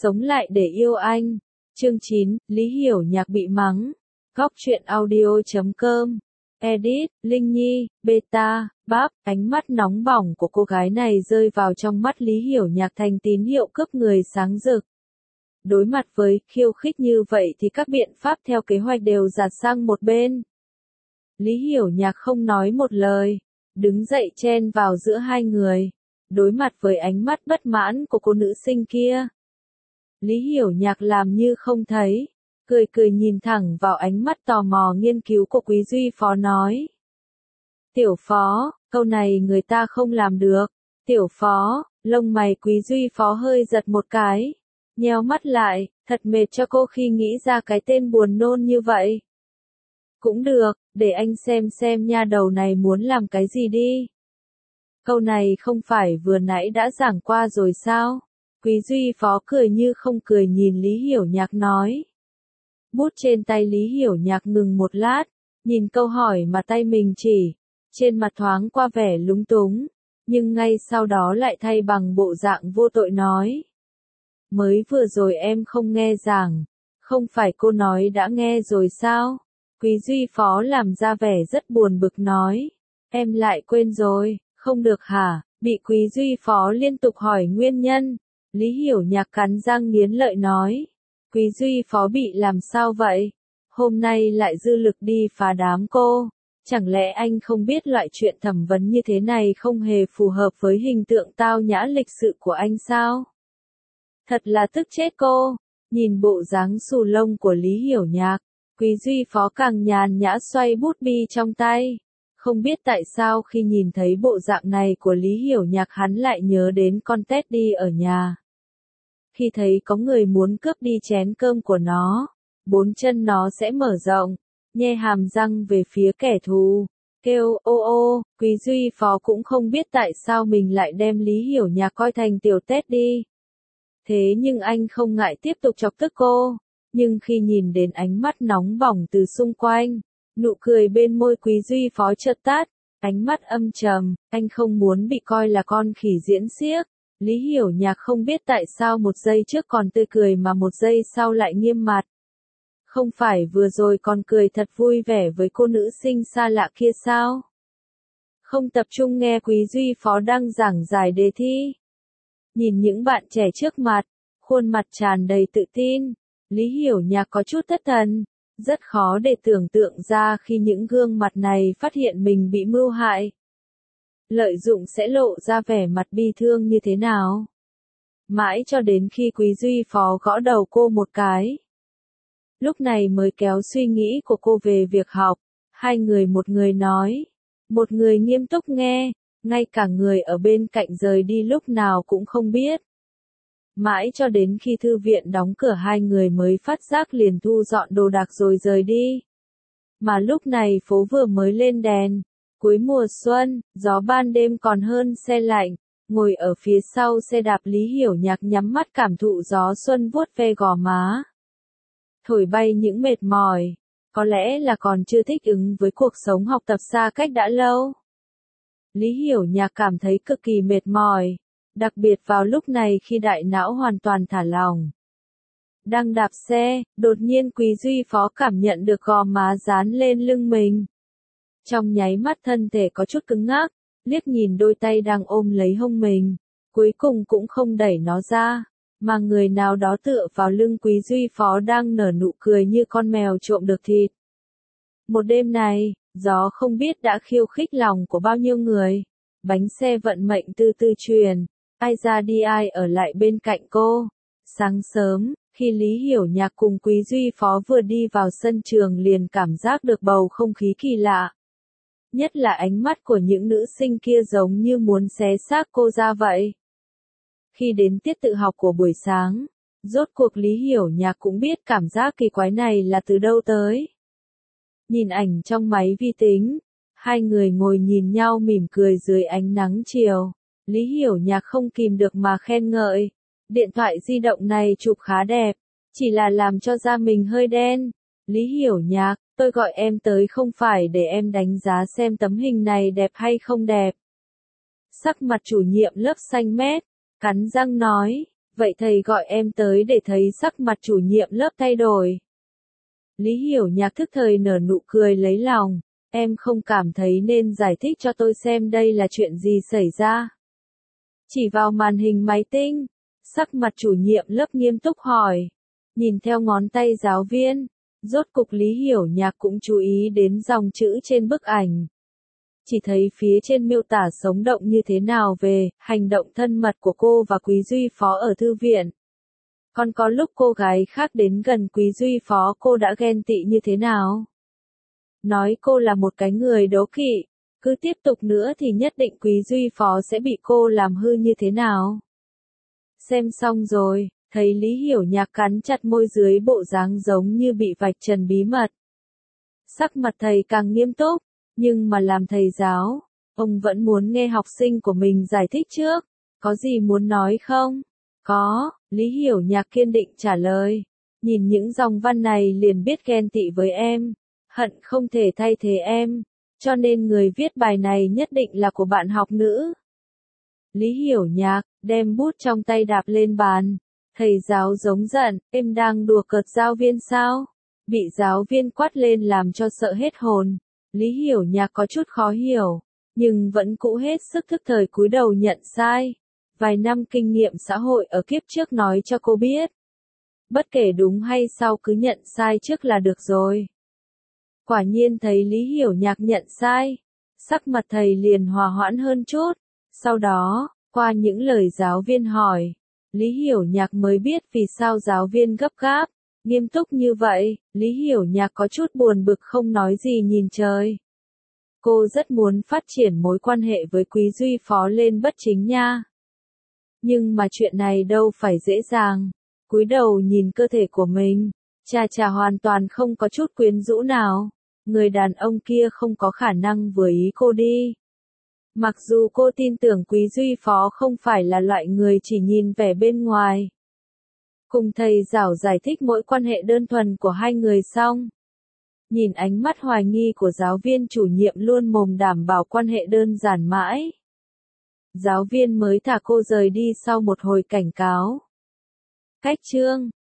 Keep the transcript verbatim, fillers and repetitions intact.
Sống lại để yêu anh. Chương chín, Lý Hiểu Nhạc bị mắng. Góc truyện audio chấm com. Edit, Linh Nhi, Beta, Báp, ánh mắt nóng bỏng của cô gái này rơi vào trong mắt Lý Hiểu Nhạc thành tín hiệu cướp người sáng rực. Đối mặt với khiêu khích như vậy thì các biện pháp theo kế hoạch đều dạt sang một bên. Lý Hiểu Nhạc không nói một lời, đứng dậy chen vào giữa hai người, đối mặt với ánh mắt bất mãn của cô nữ sinh kia. Lý Hiểu Nhạc làm như không thấy, cười cười nhìn thẳng vào ánh mắt tò mò nghiên cứu của Quý Duy Phó nói. Tiểu Phó, câu này người ta không làm được. Tiểu Phó, lông mày Quý Duy Phó hơi giật một cái, nheo mắt lại, thật mệt cho cô khi nghĩ ra cái tên buồn nôn như vậy. Cũng được, để anh xem xem nha đầu này muốn làm cái gì đi. Câu này không phải vừa nãy đã giảng qua rồi sao? Quý Duy Phó cười như không cười nhìn Lý Hiểu Nhạc nói. Bút trên tay Lý Hiểu Nhạc ngừng một lát, nhìn câu hỏi mà tay mình chỉ, trên mặt thoáng qua vẻ lúng túng, nhưng ngay sau đó lại thay bằng bộ dạng vô tội nói. Mới vừa rồi em không nghe giảng, không phải cô nói đã nghe rồi sao? Quý Duy Phó làm ra vẻ rất buồn bực nói. Em lại quên rồi, không được hả? Bị Quý Duy Phó liên tục hỏi nguyên nhân. Lý Hiểu Nhạc cắn răng nghiến lợi nói. Quý Duy Phó bị làm sao vậy? Hôm nay lại dư lực đi phá đám cô. Chẳng lẽ anh không biết loại chuyện thẩm vấn như thế này không hề phù hợp với hình tượng tao nhã lịch sự của anh sao? Thật là tức chết cô. Nhìn bộ dáng xù lông của Lý Hiểu Nhạc, Quý Duy Phó càng nhàn nhã xoay bút bi trong tay. Không biết tại sao khi nhìn thấy bộ dạng này của Lý Hiểu Nhạc hắn lại nhớ đến con Teddy ở nhà. Khi thấy có người muốn cướp đi chén cơm của nó, bốn chân nó sẽ mở rộng, nhe hàm răng về phía kẻ thù, kêu ô ô. Quý Duy Phó cũng không biết tại sao mình lại đem Lý Hiểu Nhạc coi thành tiểu Teddy. Thế nhưng anh không ngại tiếp tục chọc tức cô, nhưng khi nhìn đến ánh mắt nóng bỏng từ xung quanh, nụ cười bên môi Quý Duy Phó chợt tắt, ánh mắt âm trầm, anh không muốn bị coi là con khỉ diễn xiếc. Lý Hiểu Nhạc không biết tại sao một giây trước còn tươi cười mà một giây sau lại nghiêm mặt. Không phải vừa rồi còn cười thật vui vẻ với cô nữ sinh xa lạ kia sao? Không tập trung nghe Quý Duy Phó đang giảng giải đề thi. Nhìn những bạn trẻ trước mặt, khuôn mặt tràn đầy tự tin, Lý Hiểu Nhạc có chút thất thần. Rất khó để tưởng tượng ra khi những gương mặt này phát hiện mình bị mưu hại. Lợi dụng sẽ lộ ra vẻ mặt bi thương như thế nào. Mãi cho đến khi Quý Duy Phó gõ đầu cô một cái. Lúc này mới kéo suy nghĩ của cô về việc học. Hai người một người nói. Một người nghiêm túc nghe. Ngay cả người ở bên cạnh rời đi lúc nào cũng không biết. Mãi cho đến khi thư viện đóng cửa hai người mới phát giác liền thu dọn đồ đạc rồi rời đi. Mà lúc này phố vừa mới lên đèn. Cuối mùa xuân, gió ban đêm còn hơn se lạnh, ngồi ở phía sau xe đạp Lý Hiểu Nhạc nhắm mắt cảm thụ gió xuân vuốt ve gò má. Thổi bay những mệt mỏi, có lẽ là còn chưa thích ứng với cuộc sống học tập xa cách đã lâu. Lý Hiểu Nhạc cảm thấy cực kỳ mệt mỏi, đặc biệt vào lúc này khi đại não hoàn toàn thả lỏng. Đang đạp xe, đột nhiên Quý Duy Phó cảm nhận được gò má dán lên lưng mình. Trong nháy mắt thân thể có chút cứng ngắc, liếc nhìn đôi tay đang ôm lấy hông mình, cuối cùng cũng không đẩy nó ra, mà người nào đó tựa vào lưng Quý Duy Phó đang nở nụ cười như con mèo trộm được thịt. Một đêm này, gió không biết đã khiêu khích lòng của bao nhiêu người, bánh xe vận mệnh từ từ truyền, ai ra đi ai ở lại bên cạnh cô. Sáng sớm, khi Lý Hiểu Nhạc cùng Quý Duy Phó vừa đi vào sân trường liền cảm giác được bầu không khí kỳ lạ. Nhất là ánh mắt của những nữ sinh kia giống như muốn xé xác cô ra vậy. Khi đến tiết tự học của buổi sáng, rốt cuộc Lý Hiểu Nhạc cũng biết cảm giác kỳ quái này là từ đâu tới. Nhìn ảnh trong máy vi tính, hai người ngồi nhìn nhau mỉm cười dưới ánh nắng chiều. Lý Hiểu Nhạc không kìm được mà khen ngợi. Điện thoại di động này chụp khá đẹp, chỉ là làm cho da mình hơi đen. Lý Hiểu Nhạc, tôi gọi em tới không phải để em đánh giá xem tấm hình này đẹp hay không đẹp. Sắc mặt chủ nhiệm lớp xanh mét, cắn răng nói, Vậy thầy gọi em tới để thấy sắc mặt chủ nhiệm lớp thay đổi. Lý Hiểu Nhạc thức thời nở nụ cười lấy lòng, em không cảm thấy nên giải thích cho tôi xem đây là chuyện gì xảy ra. Chỉ vào màn hình máy tính, sắc mặt chủ nhiệm lớp nghiêm túc hỏi, nhìn theo ngón tay giáo viên, rốt cục Lý Hiểu Nhạc cũng chú ý đến dòng chữ trên bức ảnh. Chỉ thấy phía trên miêu tả sống động như thế nào về hành động thân mật của cô và Quý Duy Phó ở thư viện. Còn có lúc cô gái khác đến gần Quý Duy Phó cô đã ghen tị như thế nào. Nói cô là một cái người đố kỵ, cứ tiếp tục nữa thì nhất định Quý Duy Phó sẽ bị cô làm hư như thế nào. Xem xong rồi, thấy Lý Hiểu Nhạc cắn chặt môi dưới bộ dáng giống như bị vạch trần bí mật. Sắc mặt thầy càng nghiêm túc, nhưng mà làm thầy giáo, ông vẫn muốn nghe học sinh của mình giải thích trước, có gì muốn nói không? Có, Lý Hiểu Nhạc kiên định trả lời, nhìn những dòng văn này liền biết ghen tị với em, hận không thể thay thế em, cho nên người viết bài này nhất định là của bạn học nữ. Lý Hiểu Nhạc, đem bút trong tay đạp lên bàn, thầy giáo giống giận, em đang đùa cợt giáo viên sao? Bị giáo viên quát lên làm cho sợ hết hồn. Lý Hiểu Nhạc có chút khó hiểu, nhưng vẫn cũ hết sức thức thời cúi đầu nhận sai. Vài năm kinh nghiệm xã hội ở kiếp trước nói cho cô biết. Bất kể đúng hay sau cứ nhận sai trước là được rồi. Quả nhiên thấy Lý Hiểu Nhạc nhận sai, sắc mặt thầy liền hòa hoãn hơn chút. Sau đó, qua những lời giáo viên hỏi, Lý Hiểu Nhạc mới biết vì sao giáo viên gấp gáp, nghiêm túc như vậy. Lý Hiểu Nhạc có chút buồn bực không nói gì nhìn trời. Cô rất muốn phát triển mối quan hệ với Quý Duy Phó lên bất chính nha. Nhưng mà chuyện này đâu phải dễ dàng. Cúi đầu nhìn cơ thể của mình, chà chà hoàn toàn không có chút quyến rũ nào. Người đàn ông kia không có khả năng vừa ý cô đi. Mặc dù cô tin tưởng Quý Duy Phó không phải là loại người chỉ nhìn vẻ bên ngoài. Cùng thầy giáo giải thích mỗi quan hệ đơn thuần của hai người xong. Nhìn ánh mắt hoài nghi của giáo viên chủ nhiệm luôn mồm đảm bảo quan hệ đơn giản mãi. Giáo viên mới thả cô rời đi sau một hồi cảnh cáo. Cách chương